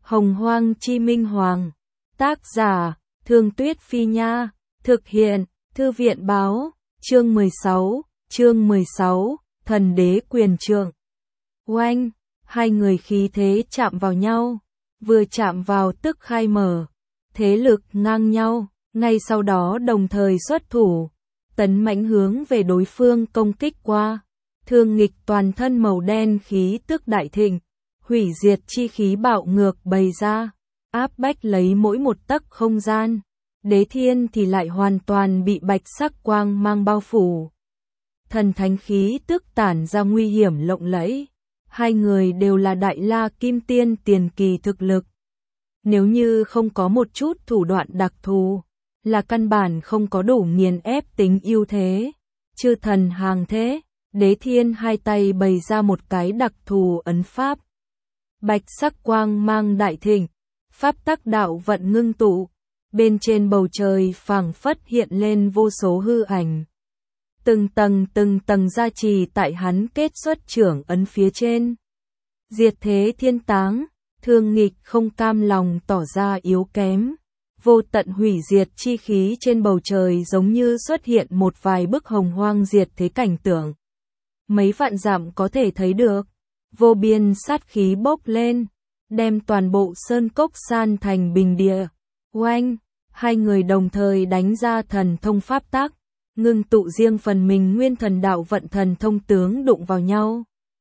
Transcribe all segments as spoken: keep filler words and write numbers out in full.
Hồng Hoang Chi Minh Hoàng. Tác giả, Thương Tuyết Phi Nha. Thực hiện, Thư viện Báo. Chương mười sáu, chương mười sáu, Thần Đế Quyền Trượng. Oanh, hai người khí thế chạm vào nhau, vừa chạm vào tức khai mở, thế lực ngang nhau, ngay sau đó đồng thời xuất thủ, tấn mãnh hướng về đối phương công kích qua. Thương Nghịch toàn thân màu đen khí tức đại thịnh, hủy diệt chi khí bạo ngược bày ra, áp bách lấy mỗi một tấc không gian. Đế Thiên thì lại hoàn toàn bị bạch sắc quang mang bao phủ. Thần thánh khí tức tản ra nguy hiểm lộng lẫy. Hai người đều là Đại La Kim Tiên tiền kỳ thực lực. Nếu như không có một chút thủ đoạn đặc thù, là căn bản không có đủ nghiền ép tính ưu thế. Chư thần hàng thế, Đế Thiên hai tay bày ra một cái đặc thù ấn pháp. Bạch sắc quang mang đại thịnh, pháp tắc đạo vận ngưng tụ, bên trên bầu trời phảng phất hiện lên vô số hư ảnh. Từng tầng từng tầng gia trì tại hắn kết xuất trưởng ấn phía trên. Diệt thế thiên táng, Thương Nghịch không cam lòng tỏ ra yếu kém. Vô tận hủy diệt chi khí trên bầu trời giống như xuất hiện một vài bức hồng hoang diệt thế cảnh tượng. Mấy vạn dặm có thể thấy được, vô biên sát khí bốc lên, đem toàn bộ sơn cốc san thành bình địa. Oanh, hai người đồng thời đánh ra thần thông pháp tắc, ngưng tụ riêng phần mình nguyên thần đạo vận thần thông tướng đụng vào nhau.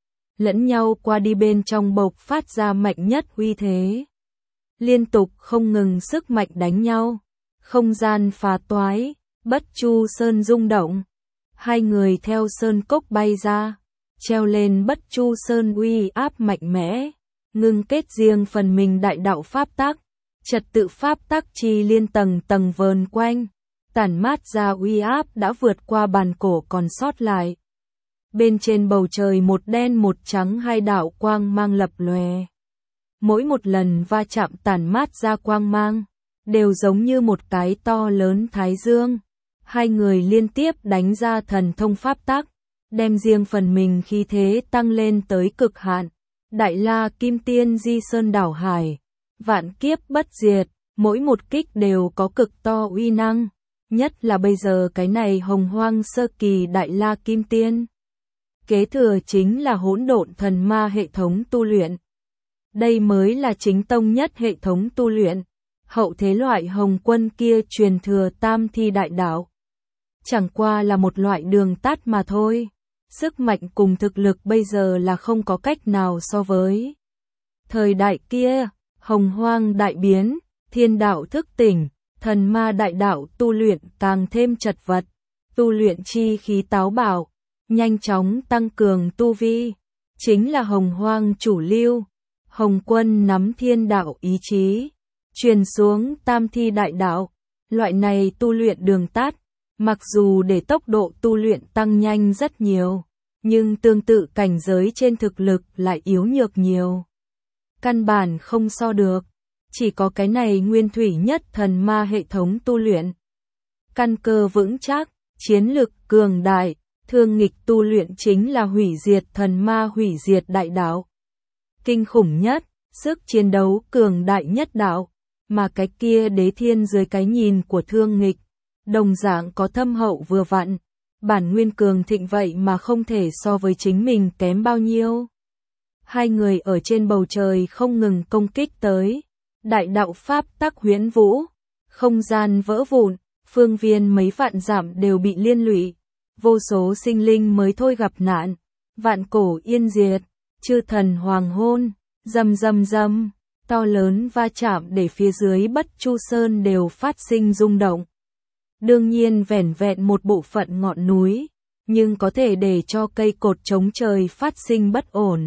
Lẫn nhau qua đi bên trong bộc phát ra mạnh nhất uy thế. Liên tục không ngừng sức mạnh đánh nhau, không gian phá toái, Bất Chu Sơn rung động. Hai người theo sơn cốc bay ra, treo lên Bất Chu Sơn uy áp mạnh mẽ, ngưng kết riêng phần mình đại đạo pháp tắc, trật tự pháp tắc chi liên tầng tầng vờn quanh, tản mát ra uy áp đã vượt qua bàn cổ còn sót lại. Bên trên bầu trời một đen một trắng hai đạo quang mang lập lòe. Mỗi một lần va chạm tản mát ra quang mang, đều giống như một cái to lớn thái dương. Hai người liên tiếp đánh ra thần thông pháp tắc, đem riêng phần mình khí thế tăng lên tới cực hạn. Đại La Kim Tiên di sơn đảo hải, vạn kiếp bất diệt, mỗi một kích đều có cực to uy năng. Nhất là bây giờ cái này hồng hoang sơ kỳ Đại La Kim Tiên. Kế thừa chính là hỗn độn thần ma hệ thống tu luyện. Đây mới là chính tông nhất hệ thống tu luyện. Hậu thế loại hồng quân kia truyền thừa tam thi đại đạo. Chẳng qua là một loại đường tắt mà thôi. Sức mạnh cùng thực lực bây giờ là không có cách nào so với. Thời đại kia, hồng hoang đại biến, thiên đạo thức tỉnh, thần ma đại đạo tu luyện càng thêm chật vật. Tu luyện chi khí táo bạo, nhanh chóng tăng cường tu vi. Chính là hồng hoang chủ lưu. Hồng quân nắm thiên đạo ý chí, truyền xuống tam thi đại đạo. Loại này tu luyện đường tắt, mặc dù để tốc độ tu luyện tăng nhanh rất nhiều, nhưng tương tự cảnh giới trên thực lực lại yếu nhược nhiều. Căn bản không so được, chỉ có cái này nguyên thủy nhất thần ma hệ thống tu luyện. Căn cơ vững chắc, chiến lực cường đại, Thương Nghịch tu luyện chính là hủy diệt thần ma hủy diệt đại đạo. Kinh khủng nhất, sức chiến đấu cường đại nhất đạo, mà cái kia Đế Thiên dưới cái nhìn của Thương Nghịch, đồng dạng có thâm hậu vừa vặn, bản nguyên cường thịnh vậy mà không thể so với chính mình kém bao nhiêu. Hai người ở trên bầu trời không ngừng công kích tới, đại đạo pháp tắc huyễn vũ, không gian vỡ vụn, phương viên mấy vạn dặm đều bị liên lụy, vô số sinh linh mới thôi gặp nạn, vạn cổ yên diệt, chư thần hoàng hôn, rầm rầm rầm, to lớn va chạm để phía dưới Bất Chu Sơn đều phát sinh rung động. Đương nhiên vẻn vẹn một bộ phận ngọn núi, nhưng có thể để cho cây cột chống trời phát sinh bất ổn.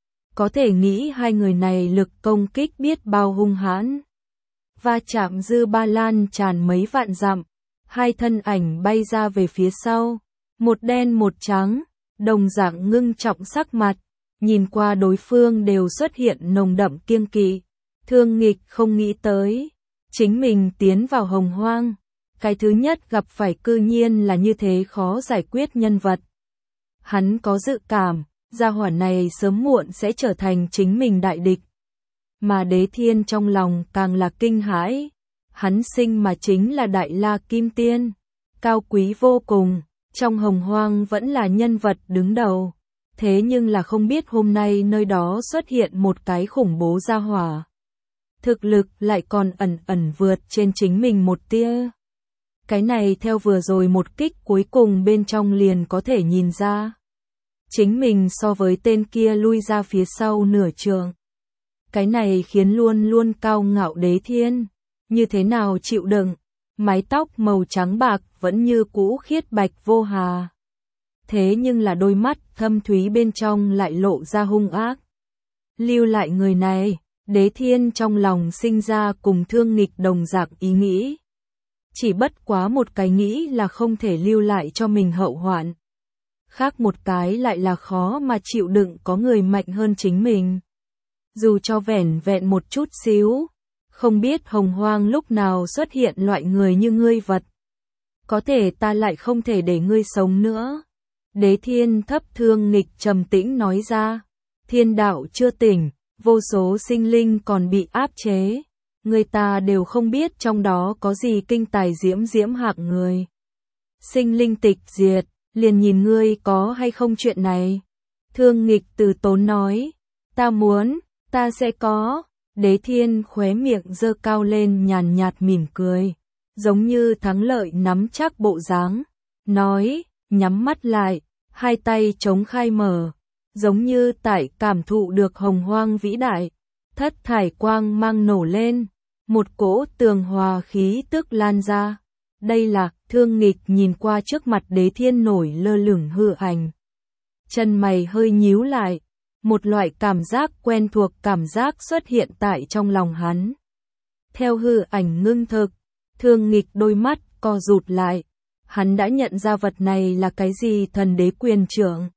Có thể nghĩ hai người này lực công kích biết bao hung hãn. Va chạm dư ba lan tràn mấy vạn dặm, hai thân ảnh bay ra về phía sau, một đen một trắng, đồng dạng ngưng trọng sắc mặt, nhìn qua đối phương đều xuất hiện nồng đậm kiêng kỵ. Thương Nghịch không nghĩ tới, chính mình tiến vào hồng hoang, cái thứ nhất gặp phải cư nhiên là như thế khó giải quyết nhân vật. Hắn có dự cảm, gia hỏa này sớm muộn sẽ trở thành chính mình đại địch. mà Đế Thiên trong lòng càng là kinh hãi. Hắn sinh mà chính là Đại La Kim Tiên, cao quý vô cùng, trong Hồng Hoang vẫn là nhân vật đứng đầu. Thế nhưng là không biết hôm nay nơi đó xuất hiện một cái khủng bố gia hỏa. Thực lực lại còn ẩn ẩn vượt trên chính mình một tia. Cái này theo vừa rồi một kích cuối cùng bên trong liền có thể nhìn ra. Chính mình so với tên kia lui ra phía sau nửa trường. Cái này khiến luôn luôn cao ngạo Đế Thiên. Như thế nào chịu đựng, mái tóc màu trắng bạc vẫn như cũ khiết bạch vô hà. Thế nhưng là đôi mắt thâm thúy bên trong lại lộ ra hung ác. Lưu lại người này, Đế Thiên trong lòng sinh ra cùng Thương Nghịch đồng dạng ý nghĩ. Chỉ bất quá một cái nghĩ là không thể lưu lại cho mình hậu hoạn. Khác một cái lại là khó mà chịu đựng có người mạnh hơn chính mình. Dù cho vẻn vẹn một chút xíu, không biết Hồng Hoang lúc nào xuất hiện loại người như ngươi vật. Có thể ta lại không thể để ngươi sống nữa. Đế Thiên thấp Thương Nghịch trầm tĩnh nói ra. Thiên đạo chưa tỉnh, vô số sinh linh còn bị áp chế. Người ta đều không biết trong đó có gì kinh tài diễm diễm hạng người. Sinh linh tịch diệt, liền nhìn ngươi có hay không chuyện này. Thương Nghịch từ tốn nói. Ta muốn, ta sẽ có. Đế Thiên khóe miệng giơ cao lên nhàn nhạt mỉm cười. Giống như thắng lợi nắm chắc bộ dáng. Nói, nhắm mắt lại, hai tay chống khai mở. Giống như tại cảm thụ được Hồng Hoang vĩ đại. Thất thải quang mang nổ lên. Một cỗ tường hòa khí tức lan ra. Đây là, Thương Nghịch nhìn qua trước mặt Đế Thiên nổi lơ lửng hư ảnh. Chân mày hơi nhíu lại. Một loại cảm giác quen thuộc cảm giác xuất hiện tại trong lòng hắn. Theo hư ảnh ngưng thực, Thương Nghịch đôi mắt co rụt lại. Hắn đã nhận ra vật này là cái gì thần đế quyền trưởng.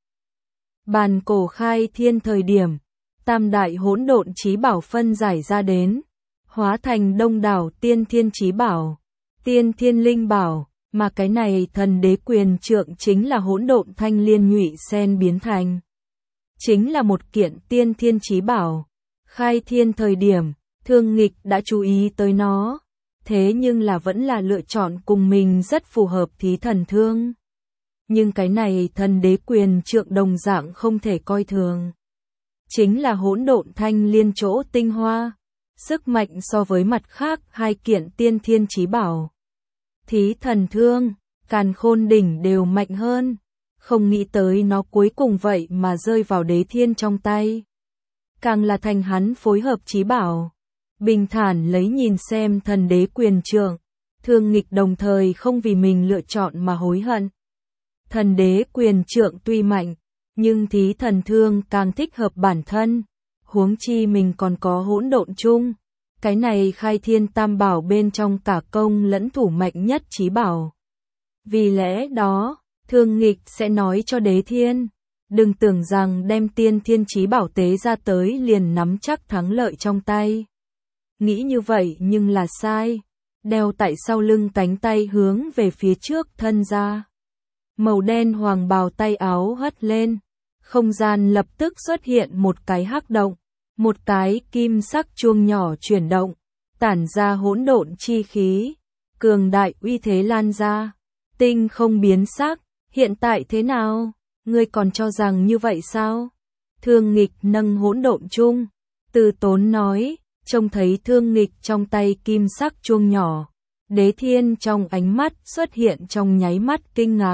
Bàn cổ khai thiên thời điểm, tam đại hỗn độn chí bảo phân giải ra đến. Hóa thành đông đảo tiên thiên chí bảo, tiên thiên linh bảo, mà cái này thần đế quyền trượng chính là hỗn độn thanh liên nhụy sen biến thành. Chính là một kiện tiên thiên chí bảo. Khai thiên thời điểm, Thương Nghịch đã chú ý tới nó. Thế nhưng là vẫn là lựa chọn cùng mình rất phù hợp Thí Thần Thương. Nhưng cái này thần đế quyền trượng đồng dạng không thể coi thường. Chính là hỗn độn thanh liên chỗ tinh hoa. Sức mạnh so với mặt khác hai kiện tiên thiên chí bảo. Thí Thần Thương, Càn Khôn Đỉnh đều mạnh hơn. Không nghĩ tới nó cuối cùng vậy mà rơi vào Đế Thiên trong tay. Càng là thành hắn phối hợp chí bảo. Bình thản lấy nhìn xem thần đế quyền trượng. Thương Nghịch đồng thời không vì mình lựa chọn mà hối hận. Thần đế quyền trượng tuy mạnh, nhưng Thí Thần Thương càng thích hợp bản thân. Huống chi mình còn có hỗn độn chung. Cái này khai thiên tam bảo bên trong cả công lẫn thủ mạnh nhất chí bảo. Vì lẽ đó, Thương Nghịch sẽ nói cho Đế Thiên. Đừng tưởng rằng đem tiên thiên chí bảo tế ra tới liền nắm chắc thắng lợi trong tay. Nghĩ như vậy nhưng là sai. Đeo tại sau lưng cánh tay hướng về phía trước thân ra. Màu đen hoàng bào tay áo hất lên. Không gian lập tức xuất hiện một cái hắc động. Một cái kim sắc chuông nhỏ chuyển động. Tản ra hỗn độn chi khí. Cường đại uy thế lan ra. Tinh không biến sắc. Hiện tại thế nào? Ngươi còn cho rằng như vậy sao? Thương Nghịch nâng hỗn độn chung. Từ tốn nói. Trông thấy Thương Nghịch trong tay kim sắc chuông nhỏ. Đế Thiên trong ánh mắt xuất hiện trong nháy mắt kinh ngạc.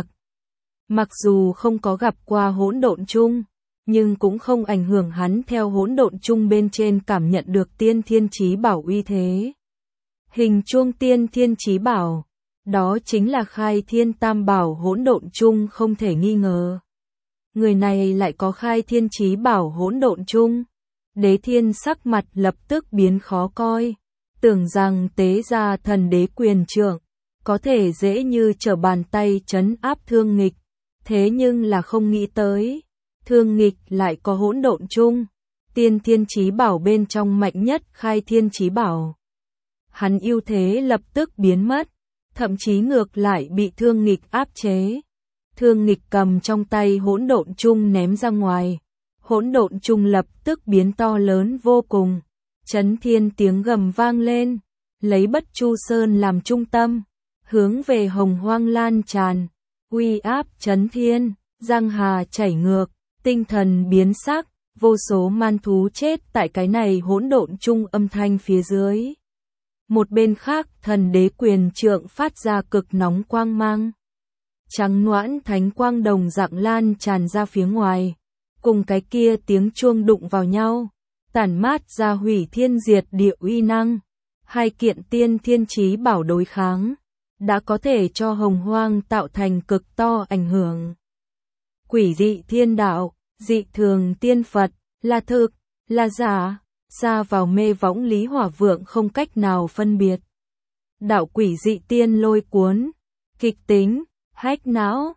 Mặc dù không có gặp qua hỗn độn chung, nhưng cũng không ảnh hưởng hắn theo hỗn độn chung bên trên cảm nhận được tiên thiên chí bảo uy thế. Hình chuông tiên thiên chí bảo, đó chính là khai thiên tam bảo hỗn độn chung không thể nghi ngờ. Người này lại có khai thiên chí bảo hỗn độn chung. Đế Thiên sắc mặt lập tức biến khó coi, tưởng rằng tế ra thần đế quyền trượng, có thể dễ như trở bàn tay trấn áp Thương Nghịch, thế nhưng là không nghĩ tới, Thương Nghịch lại có hỗn độn chung, tiên thiên chí bảo bên trong mạnh nhất khai thiên chí bảo. Hắn ưu thế lập tức biến mất, thậm chí ngược lại bị Thương Nghịch áp chế. Thương Nghịch cầm trong tay hỗn độn chung ném ra ngoài. Hỗn độn chung lập tức biến to lớn vô cùng, Chấn thiên tiếng gầm vang lên, lấy Bất Chu Sơn làm trung tâm, hướng về Hồng Hoang lan tràn, uy áp chấn thiên, giang hà chảy ngược, tinh thần biến sắc, vô số man thú chết tại cái này hỗn độn chung âm thanh phía dưới. Một bên khác, thần đế quyền trượng phát ra cực nóng quang mang. Trắng noãn thánh quang đồng dạng lan tràn ra phía ngoài, cùng cái kia tiếng chuông đụng vào nhau, tản mát ra hủy thiên diệt địa uy năng. Hai kiện tiên thiên chí bảo đối kháng, đã có thể cho Hồng Hoang tạo thành cực to ảnh hưởng. Quỷ dị thiên đạo, dị thường tiên Phật, là thực, là giả, xa vào mê võng Lý Hỏa Vượng không cách nào phân biệt. Đạo quỷ dị tiên lôi cuốn, kịch tính, hách não,